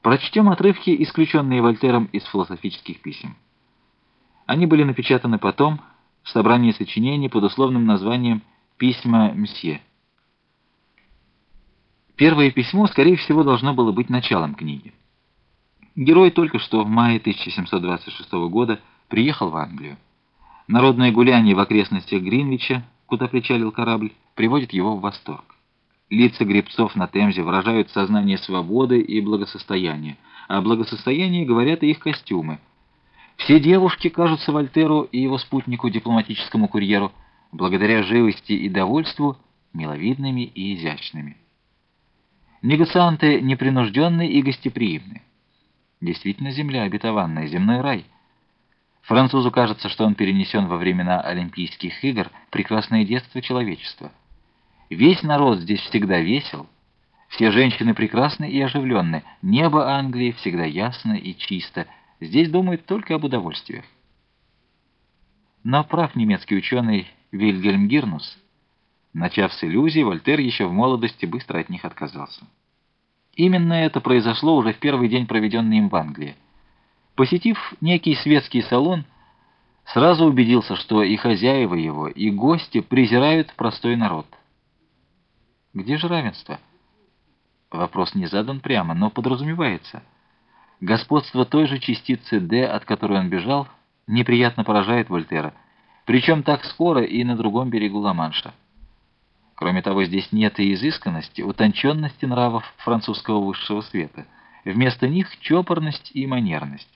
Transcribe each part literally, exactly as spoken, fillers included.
Прочтем отрывки, исключенные Вольтером из философических писем. Они были напечатаны потом в собрании сочинений под условным названием «Письма мсье». Первое письмо, скорее всего, должно было быть началом книги. Герой только что в мае тысяча семьсот двадцать шестого года приехал в Англию. Народное гуляние в окрестностях Гринвича, куда причалил корабль, приводит его в восторг. Лица гребцов на Темзе выражают сознание свободы и благосостояния, а о благосостоянии говорят и их костюмы. Все девушки кажутся Вольтеру и его спутнику, дипломатическому курьеру, благодаря живости и довольству, миловидными и изящными. Негацианты непринужденны и гостеприимны. Действительно земля обетованная, земной рай. Французу кажется, что он перенесен во времена Олимпийских игр, прекрасное детство человечества. Весь народ здесь всегда весел, все женщины прекрасны и оживленны, небо Англии всегда ясно и чисто, здесь думают только об удовольствиях. Но прав немецкий ученый Вильгельм Гирнус. Начав с иллюзий, Вольтер еще в молодости быстро от них отказался. Именно это произошло уже в первый день, проведенный им в Англии. Посетив некий светский салон, сразу убедился, что и хозяева его, и гости презирают простой народ. Где же равенство? Вопрос не задан прямо, но подразумевается. Господство той же частицы «Д», от которой он бежал, неприятно поражает Вольтера, причем так скоро и на другом берегу Ла-Манша. Кроме того, здесь нет и изысканности, утонченности нравов французского высшего света. Вместо них чопорность и манерность.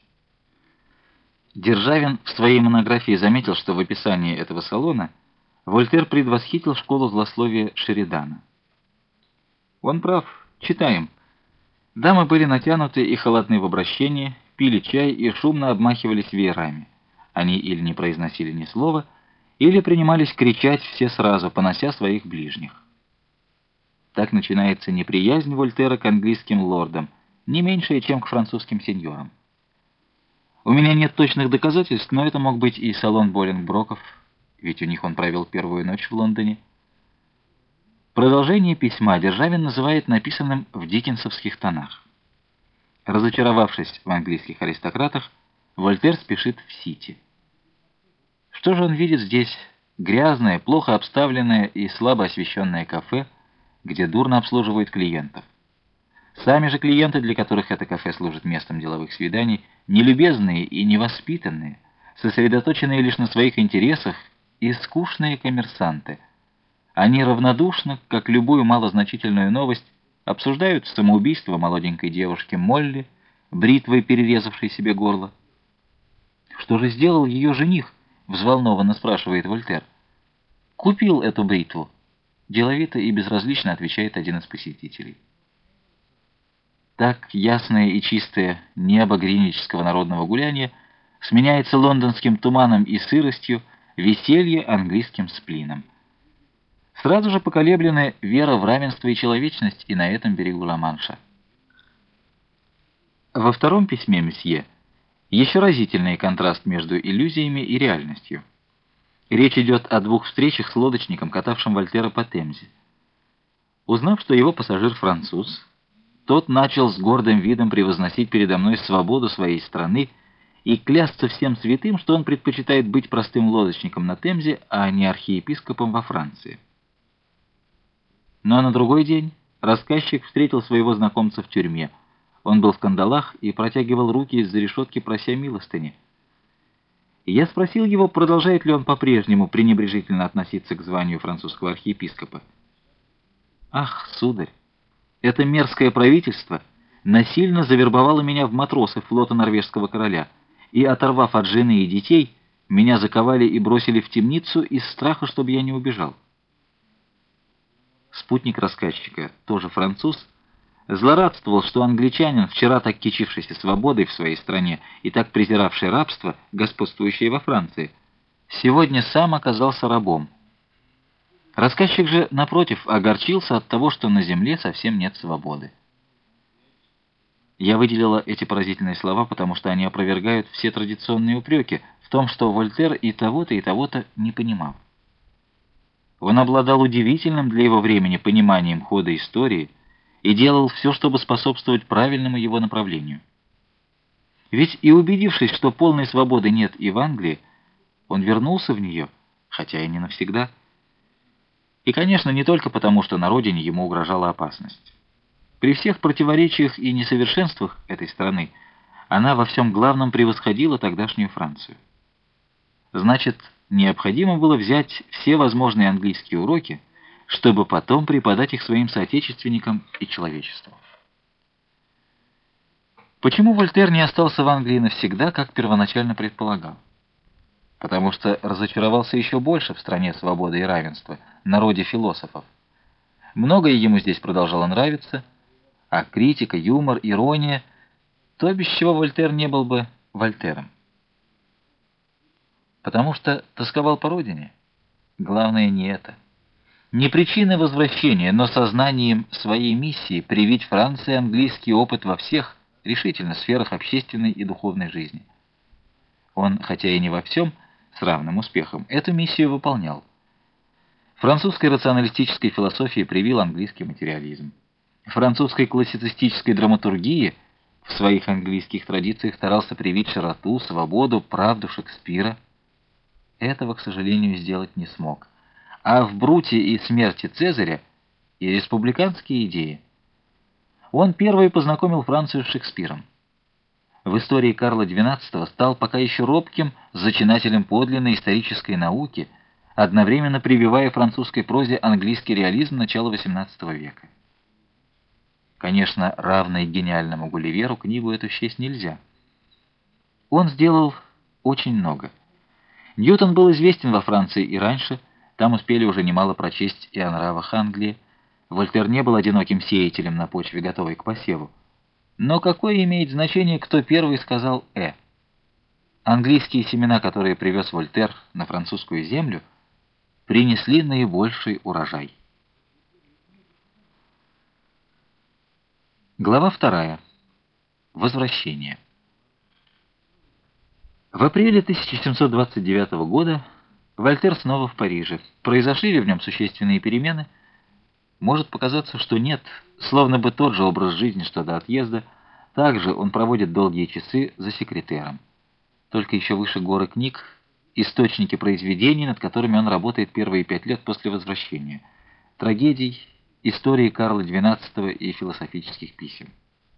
Державин в своей монографии заметил, что в описании этого салона Вольтер предвосхитил школу злословия Шеридана. Он прав. Читаем. Дамы были натянуты и холодны в обращении, пили чай и шумно обмахивались веерами. Они или не произносили ни слова, или принимались кричать все сразу, понося своих ближних. Так начинается неприязнь Вольтера к английским лордам, не меньшая, чем к французским сеньорам. У меня нет точных доказательств, но это мог быть и салон Боlingbроков, ведь у них он провел первую ночь в Лондоне. Продолжение письма Державин называет написанным в диккенсовских тонах. Разочаровавшись в английских аристократах, Вольтер спешит в Сити. Что же он видит здесь? Грязное, плохо обставленное и слабо освещенное кафе, где дурно обслуживают клиентов. Сами же клиенты, для которых это кафе служит местом деловых свиданий, нелюбезные и невоспитанные, сосредоточенные лишь на своих интересах и скучные коммерсанты. Они равнодушно, как любую малозначительную новость, обсуждают самоубийство молоденькой девушки Молли, бритвой перерезавшей себе горло. «Что же сделал ее жених?» — взволнованно спрашивает Вольтер. «Купил эту бритву», — деловито и безразлично отвечает один из посетителей. Так ясное и чистое небо гринвичского народного гуляния сменяется лондонским туманом и сыростью, веселье английским сплином. Сразу же поколеблены вера в равенство и человечность и на этом берегу Ла-Манша. Во втором письме месье еще разительный контраст между иллюзиями и реальностью. Речь идет о двух встречах с лодочником, катавшим Вольтера по Темзе. Узнав, что его пассажир француз, тот начал с гордым видом превозносить передо мной свободу своей страны и клясться всем святым, что он предпочитает быть простым лодочником на Темзе, а не архиепископом во Франции. Но на другой день рассказчик встретил своего знакомца в тюрьме. Он был в кандалах и протягивал руки из-за решетки, прося милостыни. Я спросил его, продолжает ли он по-прежнему пренебрежительно относиться к званию французского архиепископа. «Ах, сударь, это мерзкое правительство насильно завербовало меня в матросы флота норвежского короля, и, оторвав от жены и детей, меня заковали и бросили в темницу из страха, чтобы я не убежал». Спутник рассказчика, тоже француз, злорадствовал, что англичанин, вчера так кичившийся свободой в своей стране и так презиравший рабство, господствующее во Франции, сегодня сам оказался рабом. Рассказчик же, напротив, огорчился от того, что на земле совсем нет свободы. Я выделила эти поразительные слова, потому что они опровергают все традиционные упреки в том, что Вольтер и того-то, и того-то не понимал. Он обладал удивительным для его времени пониманием хода истории и делал все, чтобы способствовать правильному его направлению. Ведь и убедившись, что полной свободы нет и в Англии, он вернулся в нее, хотя и не навсегда. И, конечно, не только потому, что на родине ему угрожала опасность. При всех противоречиях и несовершенствах этой страны она во всем главном превосходила тогдашнюю Францию. Значит, необходимо было взять все возможные английские уроки, чтобы потом преподать их своим соотечественникам и человечеству. Почему Вольтер не остался в Англии навсегда, как первоначально предполагал? Потому что разочаровался еще больше в стране свободы и равенства, народе философов. Многое ему здесь продолжало нравиться, а критика, юмор, ирония — то, без чего Вольтер не был бы Вольтером. Потому что тосковал по родине. Главное не это. Не причиной возвращения, но сознанием своей миссии привить Франции английский опыт во всех, решительно, сферах общественной и духовной жизни. Он, хотя и не во всем, с равным успехом, эту миссию выполнял. Французской рационалистической философии привил английский материализм. Французской классицистической драматургии в своих английских традициях старался привить широту, свободу, правду Шекспира. Этого, к сожалению, сделать не смог. А в «Бруте» и «Смерти Цезаря» и республиканские идеи. Он первый познакомил Францию с Шекспиром. В истории Карла двенадцатого стал пока еще робким зачинателем подлинной исторической науки, одновременно прививая французской прозе английский реализм начала восемнадцатого века. Конечно, равной гениальному Гулливеру книгу эту счесть нельзя. Он сделал очень много. Ньютон был известен во Франции и раньше, там успели уже немало прочесть и о нравах Англии. Вольтер не был одиноким сеятелем на почве, готовой к посеву. Но какое имеет значение, кто первый сказал «э»? Английские семена, которые привез Вольтер на французскую землю, принесли наибольший урожай. Глава вторая. Возвращение. В апреле тысяча семьсот двадцать девятого года Вольтер снова в Париже. Произошли ли в нем существенные перемены? Может показаться, что нет, словно бы тот же образ жизни, что до отъезда. Также он проводит долгие часы за секретером. Только еще выше горы книг, источники произведений, над которыми он работает первые пять лет после возвращения. Трагедий, истории Карла двенадцатого и философических писем.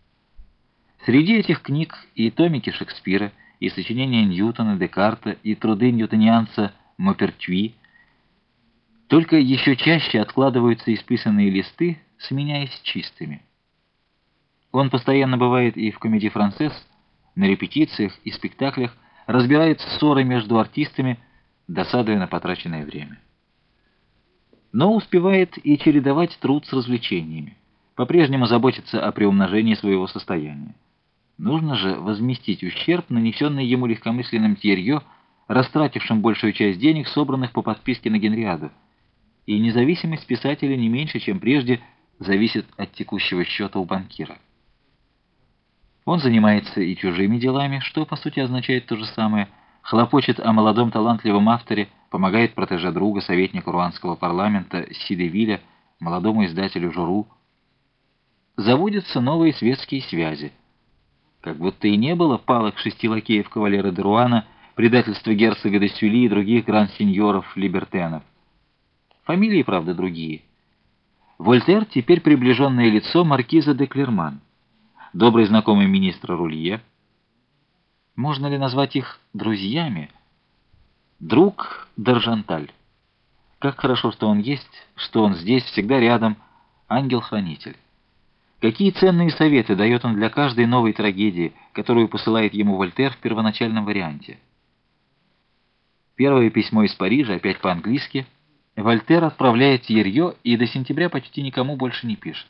Среди этих книг и томики Шекспира, и сочинения Ньютона, Декарта, и труды ньютонианца Мопертюи. Только еще чаще откладываются исписанные листы, сменяясь чистыми. Он постоянно бывает и в комедии-франсез, на репетициях и спектаклях, разбирает ссоры между артистами, досадуя на потраченное время. Но успевает и чередовать труд с развлечениями, по-прежнему заботится о приумножении своего состояния. Нужно же возместить ущерб, нанесенный ему легкомысленным Тьерьё, растратившим большую часть денег, собранных по подписке на Генриаду. И независимость писателя не меньше, чем прежде, зависит от текущего счета у банкира. Он занимается и чужими делами, что по сути означает то же самое, хлопочет о молодом талантливом авторе, помогает протеже друга, советнику руанского парламента Сидевиля, молодому издателю Журу. Заводятся новые светские связи. Как будто и не было палок шести лакеев кавалера де Руана, предательства герцога де Сюли и других гранд-сеньоров-либертенов. Фамилии, правда, другие. Вольтер теперь приближенное лицо маркиза де Клерман, добрый знакомый министра Рулье. Можно ли назвать их друзьями? Друг Даржанталь. Как хорошо, что он есть, что он здесь, всегда рядом, ангел-хранитель. Какие ценные советы дает он для каждой новой трагедии, которую посылает ему Вольтер в первоначальном варианте. Первое письмо из Парижа, опять по-английски, Вольтер отправляет Тьерьё и до сентября почти никому больше не пишет.